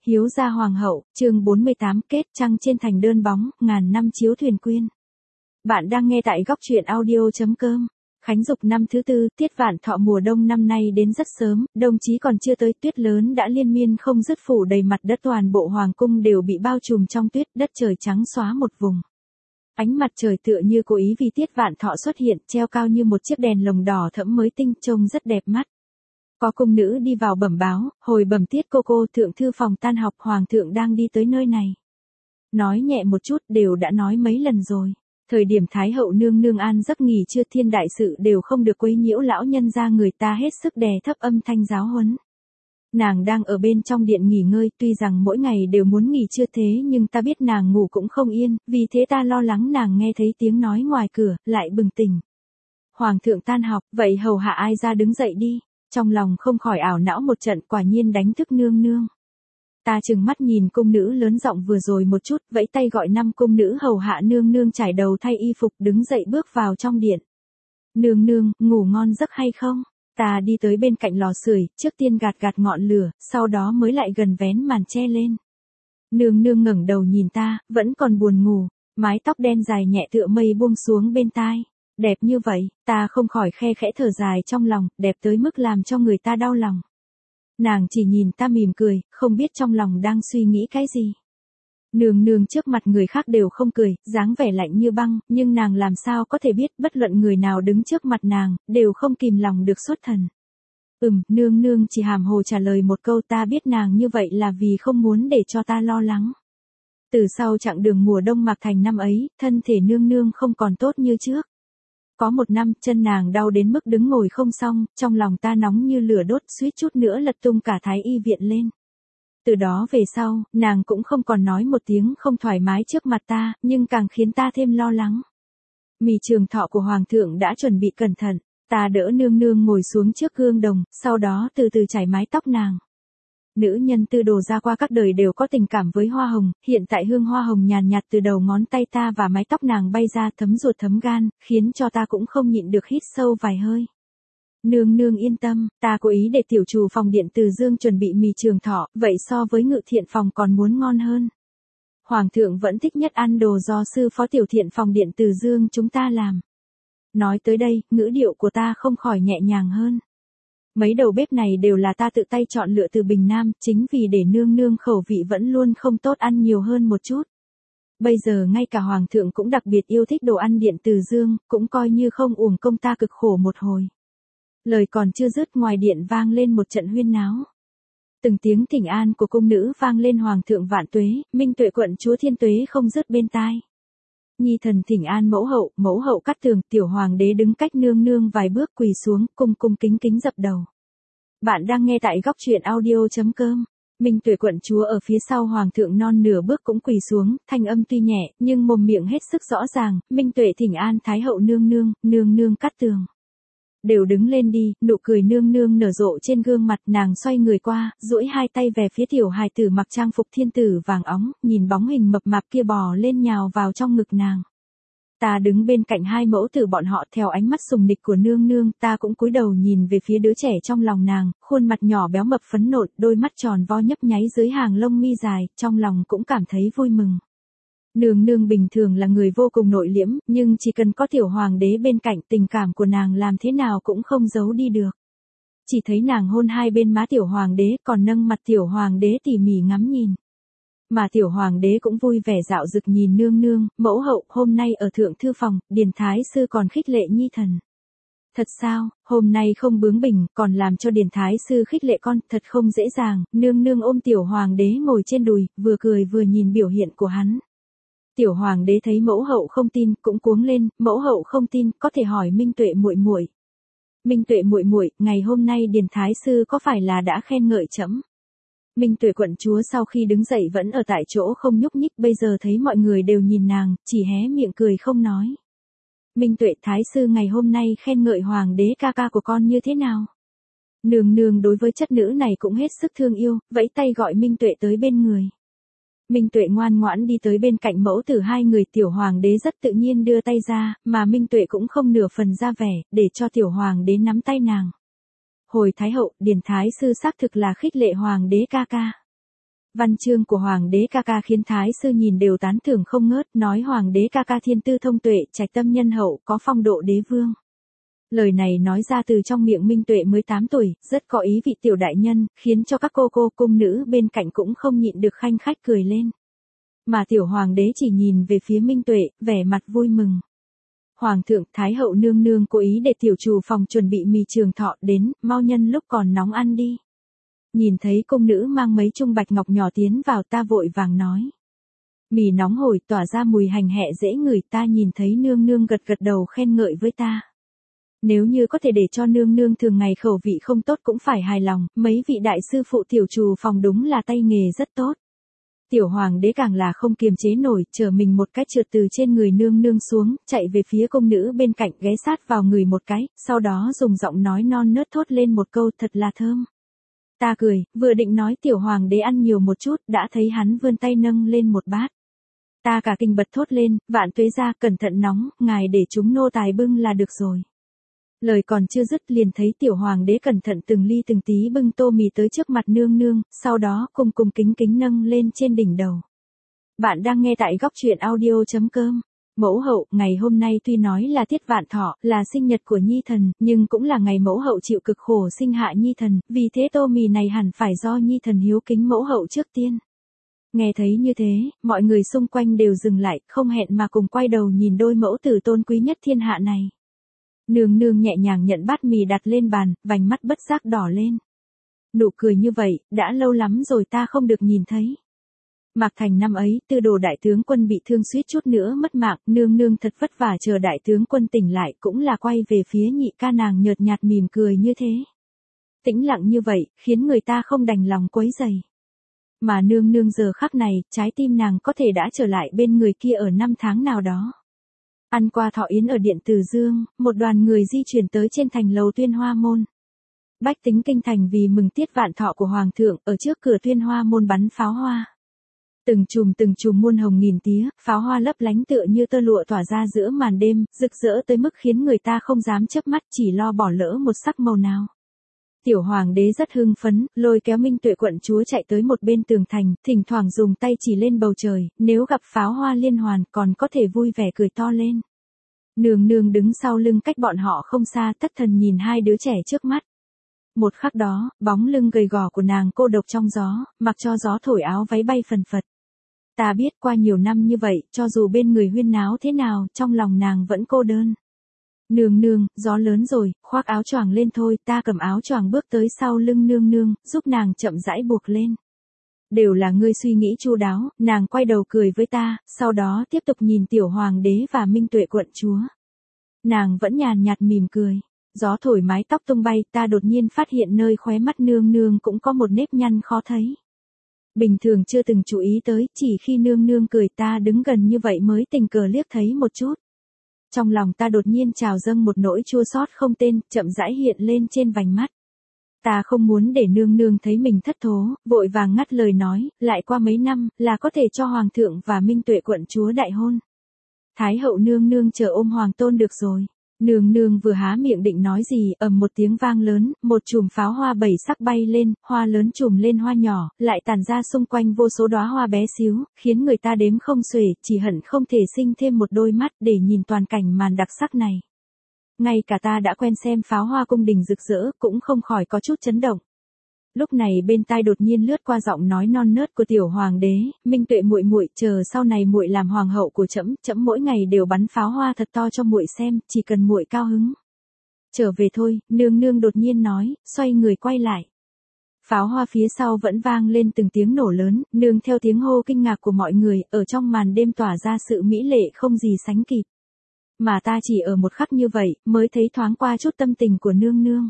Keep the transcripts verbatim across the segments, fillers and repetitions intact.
Hiếu gia hoàng hậu, chương bốn mươi tám kết trăng trên thành đơn bóng, ngàn năm chiếu thuyền quyên. Bạn đang nghe tại góc truyện audio.com. Khánh dục năm thứ tư, tiết vạn thọ mùa đông năm nay đến rất sớm, đồng chí còn chưa tới, tuyết lớn đã liên miên không dứt phủ đầy mặt đất, toàn bộ hoàng cung đều bị bao trùm trong tuyết, đất trời trắng xóa một vùng. Ánh mặt trời tựa như cố ý vì tiết vạn thọ xuất hiện, treo cao như một chiếc đèn lồng đỏ thẫm mới tinh, trông rất đẹp mắt. Có cung nữ đi vào bẩm báo, hồi bẩm tiết cô cô, thượng thư phòng tan học, hoàng thượng đang đi tới nơi này. Nói nhẹ một chút, đều đã nói mấy lần rồi. Thời điểm Thái hậu nương nương an giấc nghỉ trưa, thiên đại sự đều không được quấy nhiễu lão nhân ra, người ta hết sức đè thấp âm thanh giáo huấn. Nàng đang ở bên trong điện nghỉ ngơi, tuy rằng mỗi ngày đều muốn nghỉ trưa thế nhưng ta biết nàng ngủ cũng không yên, vì thế ta lo lắng nàng nghe thấy tiếng nói ngoài cửa, lại bừng tỉnh. Hoàng thượng tan học, vậy hầu hạ ai ra đứng dậy đi. Trong lòng không khỏi ảo não một trận, quả nhiên đánh thức nương nương. Ta trừng mắt nhìn cung nữ lớn giọng vừa rồi một chút, vẫy tay gọi năm cung nữ hầu hạ nương nương trải đầu thay y phục, đứng dậy bước vào trong điện. Nương nương, ngủ ngon giấc hay không? Ta đi tới bên cạnh lò sưởi, trước tiên gạt gạt ngọn lửa, sau đó mới lại gần vén màn che lên. Nương nương ngẩng đầu nhìn ta, vẫn còn buồn ngủ, mái tóc đen dài nhẹ tựa mây buông xuống bên tai. Đẹp như vậy, ta không khỏi khe khẽ thở dài trong lòng, đẹp tới mức làm cho người ta đau lòng. Nàng chỉ nhìn ta mỉm cười, không biết trong lòng đang suy nghĩ cái gì. Nương nương trước mặt người khác đều không cười, dáng vẻ lạnh như băng, nhưng nàng làm sao có thể biết, bất luận người nào đứng trước mặt nàng, đều không kìm lòng được xuất thần. Ừm, nương nương chỉ hàm hồ trả lời một câu, ta biết nàng như vậy là vì không muốn để cho ta lo lắng. Từ sau chặng đường mùa đông Mạc Thành năm ấy, thân thể nương nương không còn tốt như trước. Có một năm, chân nàng đau đến mức đứng ngồi không xong, trong lòng ta nóng như lửa đốt, suýt chút nữa lật tung cả thái y viện lên. Từ đó về sau, nàng cũng không còn nói một tiếng không thoải mái trước mặt ta, nhưng càng khiến ta thêm lo lắng. Mì trường thọ của hoàng thượng đã chuẩn bị cẩn thận, ta đỡ nương nương ngồi xuống trước gương đồng, sau đó từ từ chải mái tóc nàng. Nữ nhân tư đồ ra qua các đời đều có tình cảm với hoa hồng, hiện tại hương hoa hồng nhàn nhạt từ đầu ngón tay ta và mái tóc nàng bay ra, thấm ruột thấm gan, khiến cho ta cũng không nhịn được hít sâu vài hơi. Nương nương yên tâm, ta cố ý để tiểu chủ phòng điện Từ Dương chuẩn bị mì trường thọ, vậy so với ngự thiện phòng còn muốn ngon hơn. Hoàng thượng vẫn thích nhất ăn đồ do sư phó tiểu thiện phòng điện Từ Dương chúng ta làm. Nói tới đây, ngữ điệu của ta không khỏi nhẹ nhàng hơn. Mấy đầu bếp này đều là ta tự tay chọn lựa từ Bình Nam, chính vì để nương nương khẩu vị vẫn luôn không tốt, ăn nhiều hơn một chút. Bây giờ ngay cả hoàng thượng cũng đặc biệt yêu thích đồ ăn điện Từ Dương, cũng coi như không uổng công ta cực khổ một hồi. Lời còn chưa dứt, ngoài điện vang lên một trận huyên náo. Từng tiếng thỉnh an của cung nữ vang lên, hoàng thượng vạn tuế, minh tuệ quận chúa thiên tuế không dứt bên tai. Nhi thần thỉnh an mẫu hậu, mẫu hậu Cát Tường, tiểu hoàng đế đứng cách nương nương vài bước quỳ xuống, cung cung kính kính dập đầu. Bạn đang nghe tại góc truyện audio.com. Minh tuệ quận chúa ở phía sau hoàng thượng non nửa bước cũng quỳ xuống, thanh âm tuy nhẹ, nhưng mồm miệng hết sức rõ ràng, Minh tuệ thỉnh an thái hậu nương nương, nương nương Cát Tường. Đều đứng lên đi, nụ cười nương nương nở rộ trên gương mặt, nàng xoay người qua, duỗi hai tay về phía tiểu hài tử mặc trang phục thiên tử vàng óng, nhìn bóng hình mập mạp kia bò lên nhào vào trong ngực nàng. Ta đứng bên cạnh hai mẫu tử bọn họ, theo ánh mắt sùng nịch của nương nương, ta cũng cúi đầu nhìn về phía đứa trẻ trong lòng nàng, khuôn mặt nhỏ béo mập phấn nộn, đôi mắt tròn vo nhấp nháy dưới hàng lông mi dài, trong lòng cũng cảm thấy vui mừng. Nương nương bình thường là người vô cùng nội liễm, nhưng chỉ cần có tiểu hoàng đế bên cạnh, tình cảm của nàng làm thế nào cũng không giấu đi được. Chỉ thấy nàng hôn hai bên má tiểu hoàng đế, còn nâng mặt tiểu hoàng đế tỉ mỉ ngắm nhìn. Mà tiểu hoàng đế cũng vui vẻ dạo dực nhìn nương nương, mẫu hậu, hôm nay ở thượng thư phòng, điền thái sư còn khích lệ nhi thần. Thật sao, hôm nay không bướng bỉnh, còn làm cho điền thái sư khích lệ con, thật không dễ dàng. Nương nương ôm tiểu hoàng đế ngồi trên đùi, vừa cười vừa nhìn biểu hiện của hắn. Tiểu hoàng đế thấy mẫu hậu không tin, cũng cuống lên, mẫu hậu không tin, có thể hỏi Minh tuệ muội muội. Minh tuệ muội muội, ngày hôm nay điền thái sư có phải là đã khen ngợi trẫm? Minh tuệ quận chúa sau khi đứng dậy vẫn ở tại chỗ không nhúc nhích, bây giờ thấy mọi người đều nhìn nàng, chỉ hé miệng cười không nói. Minh tuệ, thái sư ngày hôm nay khen ngợi hoàng đế ca ca của con như thế nào? Nương nương đối với chất nữ này cũng hết sức thương yêu, vẫy tay gọi Minh tuệ tới bên người. Minh tuệ ngoan ngoãn đi tới bên cạnh mẫu tử hai người, tiểu hoàng đế rất tự nhiên đưa tay ra, mà Minh tuệ cũng không nửa phần ra vẻ, để cho tiểu hoàng đế nắm tay nàng. Hồi thái hậu, điền thái sư xác thực là khích lệ hoàng đế ca ca. Văn chương của Hoàng đế ca ca khiến Thái sư nhìn đều tán thưởng không ngớt, nói Hoàng đế ca ca thiên tư thông tuệ, trạch tâm nhân hậu, có phong độ đế vương. Lời này nói ra từ trong miệng Minh Tuệ mới tám tuổi, rất có ý vị tiểu đại nhân, khiến cho các cô cô cung nữ bên cạnh cũng không nhịn được khanh khách cười lên. Mà tiểu hoàng đế chỉ nhìn về phía Minh Tuệ, vẻ mặt vui mừng. Hoàng thượng, Thái hậu nương nương cố ý để tiểu chủ phòng chuẩn bị mì trường thọ đến, mau nhân lúc còn nóng ăn đi. Nhìn thấy cung nữ mang mấy chung bạch ngọc nhỏ tiến vào, ta vội vàng nói. Mì nóng hổi tỏa ra mùi hành hẹ dễ ngửi, ta nhìn thấy nương nương gật gật đầu khen ngợi với ta. Nếu như có thể để cho nương nương thường ngày khẩu vị không tốt cũng phải hài lòng, mấy vị đại sư phụ tiểu trù phòng đúng là tay nghề rất tốt. Tiểu hoàng đế càng là không kiềm chế nổi, trở mình một cái trượt từ trên người nương nương xuống, chạy về phía công nữ bên cạnh ghé sát vào người một cái, sau đó dùng giọng nói non nớt thốt lên một câu thật là thơm. Ta cười, vừa định nói tiểu hoàng đế ăn nhiều một chút, đã thấy hắn vươn tay nâng lên một bát. Ta cả kinh bật thốt lên, vạn tuế ra, cẩn thận nóng, ngài để chúng nô tài bưng là được rồi. Lời còn chưa dứt liền thấy tiểu hoàng đế cẩn thận từng ly từng tí bưng tô mì tới trước mặt nương nương, sau đó cung cung kính kính nâng lên trên đỉnh đầu. Bạn đang nghe tại góc truyện audio chấm com. Mẫu hậu, ngày hôm nay tuy nói là tiết vạn thọ, là sinh nhật của nhi thần, nhưng cũng là ngày mẫu hậu chịu cực khổ sinh hạ nhi thần, vì thế tô mì này hẳn phải do nhi thần hiếu kính mẫu hậu trước tiên. Nghe thấy như thế, mọi người xung quanh đều dừng lại, không hẹn mà cùng quay đầu nhìn đôi mẫu tử tôn quý nhất thiên hạ này. Nương nương nhẹ nhàng nhận bát mì đặt lên bàn, vành mắt bất giác đỏ lên. Nụ cười như vậy, đã lâu lắm rồi ta không được nhìn thấy. Mạc Thành năm ấy, Tư Đồ đại tướng quân bị thương suýt chút nữa mất mạng, nương nương thật vất vả chờ đại tướng quân tỉnh lại, cũng là quay về phía nhị ca nàng nhợt nhạt mỉm cười như thế. Tĩnh lặng như vậy, khiến người ta không đành lòng quấy rầy. Mà nương nương giờ khắc này, trái tim nàng có thể đã trở lại bên người kia ở năm tháng nào đó. Ăn qua thọ yến ở điện Từ Dương, một đoàn người di chuyển tới trên thành lầu Tuyên Hoa Môn. Bách tính kinh thành vì mừng tiết vạn thọ của Hoàng thượng, ở trước cửa Tuyên Hoa Môn bắn pháo hoa. Từng chùm từng chùm muôn hồng nghìn tía, pháo hoa lấp lánh tựa như tơ lụa tỏa ra giữa màn đêm, rực rỡ tới mức khiến người ta không dám chớp mắt, chỉ lo bỏ lỡ một sắc màu nào. Tiểu hoàng đế rất hưng phấn, lôi kéo Minh Tuệ quận chúa chạy tới một bên tường thành, thỉnh thoảng dùng tay chỉ lên bầu trời, nếu gặp pháo hoa liên hoàn còn có thể vui vẻ cười to lên. Nương nương đứng sau lưng cách bọn họ không xa, thất thần nhìn hai đứa trẻ trước mắt. Một khắc đó, bóng lưng gầy gò của nàng cô độc trong gió, mặc cho gió thổi áo váy bay phần phật. Ta biết qua nhiều năm như vậy, cho dù bên người huyên náo thế nào, trong lòng nàng vẫn cô đơn. Nương nương, gió lớn rồi, khoác áo choàng lên thôi, ta cầm áo choàng bước tới sau lưng nương nương, giúp nàng chậm rãi buộc lên. Đều là ngươi suy nghĩ chu đáo, nàng quay đầu cười với ta, sau đó tiếp tục nhìn tiểu hoàng đế và Minh Tuệ quận chúa. Nàng vẫn nhàn nhạt mỉm cười. Gió thổi mái tóc tung bay, ta đột nhiên phát hiện nơi khóe mắt nương nương cũng có một nếp nhăn khó thấy. Bình thường chưa từng chú ý tới, chỉ khi nương nương cười ta đứng gần như vậy mới tình cờ liếc thấy một chút. Trong lòng ta đột nhiên trào dâng một nỗi chua xót không tên, chậm rãi hiện lên trên vành mắt. Ta không muốn để nương nương thấy mình thất thố, vội vàng ngắt lời nói, lại qua mấy năm, là có thể cho Hoàng thượng và Minh Tuệ quận chúa đại hôn. Thái hậu nương nương chờ ôm Hoàng tôn được rồi. Nương nương vừa há miệng định nói gì, ầm một tiếng vang lớn, một chùm pháo hoa bảy sắc bay lên, hoa lớn chùm lên hoa nhỏ, lại tản ra xung quanh vô số đóa hoa bé xíu, khiến người ta đếm không xuể, chỉ hận không thể sinh thêm một đôi mắt để nhìn toàn cảnh màn đặc sắc này. Ngay cả ta đã quen xem pháo hoa cung đình rực rỡ, cũng không khỏi có chút chấn động. Lúc này bên tai đột nhiên lướt qua giọng nói non nớt của tiểu hoàng đế, Minh Tuệ muội muội, chờ sau này muội làm hoàng hậu của trẫm, trẫm mỗi ngày đều bắn pháo hoa thật to cho muội xem, chỉ cần muội cao hứng. Trở về thôi, nương nương đột nhiên nói, xoay người quay lại. Pháo hoa phía sau vẫn vang lên từng tiếng nổ lớn, nương theo tiếng hô kinh ngạc của mọi người, ở trong màn đêm tỏa ra sự mỹ lệ không gì sánh kịp. Mà ta chỉ ở một khắc như vậy, mới thấy thoáng qua chút tâm tình của nương nương.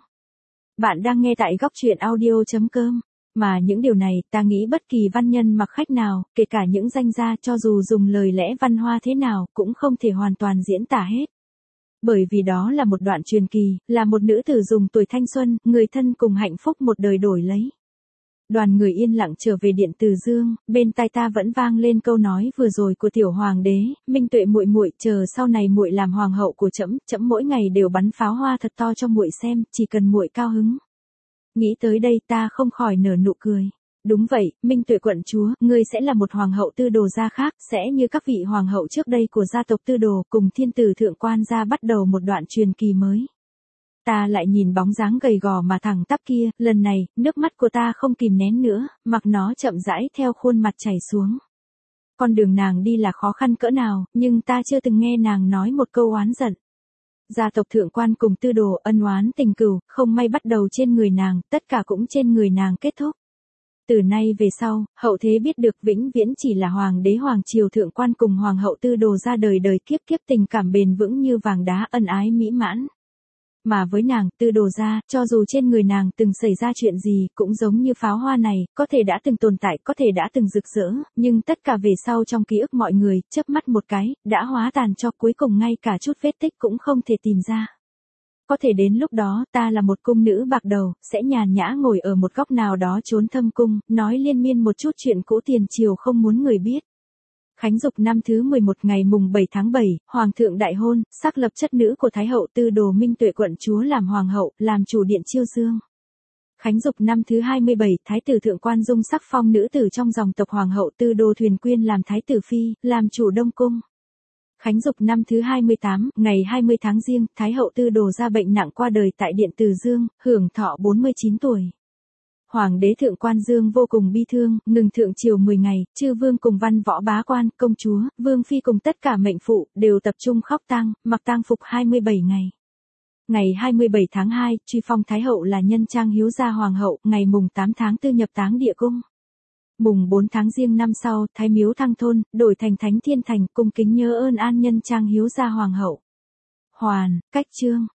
Bạn đang nghe tại góc truyện audio chấm com. Mà những điều này, ta nghĩ bất kỳ văn nhân mặc khách nào, kể cả những danh gia cho dù dùng lời lẽ văn hoa thế nào, cũng không thể hoàn toàn diễn tả hết. Bởi vì đó là một đoạn truyền kỳ, là một nữ tử dùng tuổi thanh xuân, người thân cùng hạnh phúc một đời đổi lấy. Đoàn người yên lặng trở về điện Từ Dương, bên tai ta vẫn vang lên câu nói vừa rồi của tiểu hoàng đế, Minh Tuệ muội muội, chờ sau này muội làm hoàng hậu của trẫm, trẫm mỗi ngày đều bắn pháo hoa thật to cho muội xem, chỉ cần muội cao hứng. Nghĩ tới đây ta không khỏi nở nụ cười. Đúng vậy, Minh Tuệ quận chúa, ngươi sẽ là một hoàng hậu Tư Đồ gia khác, sẽ như các vị hoàng hậu trước đây của gia tộc Tư Đồ, cùng thiên tử thượng quan gia bắt đầu một đoạn truyền kỳ mới. Ta lại nhìn bóng dáng gầy gò mà thẳng tắp kia, lần này, nước mắt của ta không kìm nén nữa, mặc nó chậm rãi theo khuôn mặt chảy xuống. Con đường nàng đi là khó khăn cỡ nào, nhưng ta chưa từng nghe nàng nói một câu oán giận. Gia tộc thượng quan cùng Tư Đồ ân oán tình cừu, không may bắt đầu trên người nàng, tất cả cũng trên người nàng kết thúc. Từ nay về sau, hậu thế biết được vĩnh viễn chỉ là hoàng đế hoàng triều thượng quan cùng hoàng hậu Tư Đồ ra đời đời kiếp kiếp tình cảm bền vững như vàng đá ân ái mỹ mãn. Mà với nàng, Tư Đồ ra, cho dù trên người nàng từng xảy ra chuyện gì, cũng giống như pháo hoa này, có thể đã từng tồn tại, có thể đã từng rực rỡ, nhưng tất cả về sau trong ký ức mọi người, chớp mắt một cái, đã hóa tàn cho cuối cùng ngay cả chút vết tích cũng không thể tìm ra. Có thể đến lúc đó, ta là một cung nữ bạc đầu, sẽ nhàn nhã ngồi ở một góc nào đó trốn thâm cung, nói liên miên một chút chuyện cũ tiền triều không muốn người biết. Khánh Dục năm thứ mười một ngày mùng bảy tháng bảy, Hoàng thượng đại hôn, xác lập chất nữ của Thái hậu Tư Đồ Minh Tuệ quận chúa làm Hoàng hậu, làm chủ điện Chiêu Dương. Khánh Dục năm thứ hai mươi bảy, Thái tử thượng quan dung sắc phong nữ tử trong dòng tộc Hoàng hậu Tư Đồ Thuyền Quyên làm Thái tử Phi, làm chủ Đông Cung. Khánh Dục năm thứ hai mươi tám, ngày hai mươi tháng Giêng, Thái hậu Tư Đồ ra bệnh nặng qua đời tại điện Từ Dương, hưởng thọ bốn mươi chín tuổi. Hoàng đế thượng quan Dương vô cùng bi thương, ngừng thượng triều mười ngày, chư vương cùng văn võ bá quan, công chúa, vương phi cùng tất cả mệnh phụ, đều tập trung khóc tang, mặc tang phục hai mươi bảy ngày. Ngày hai mươi bảy tháng hai, truy phong Thái hậu là nhân trang hiếu gia hoàng hậu, ngày mùng tám tháng tư nhập táng địa cung. Mùng bốn tháng Giêng năm sau, Thái miếu Thăng Thôn, đổi thành Thánh Thiên Thành, cung kính nhớ ơn an nhân trang hiếu gia hoàng hậu. Hoàn, cách chương.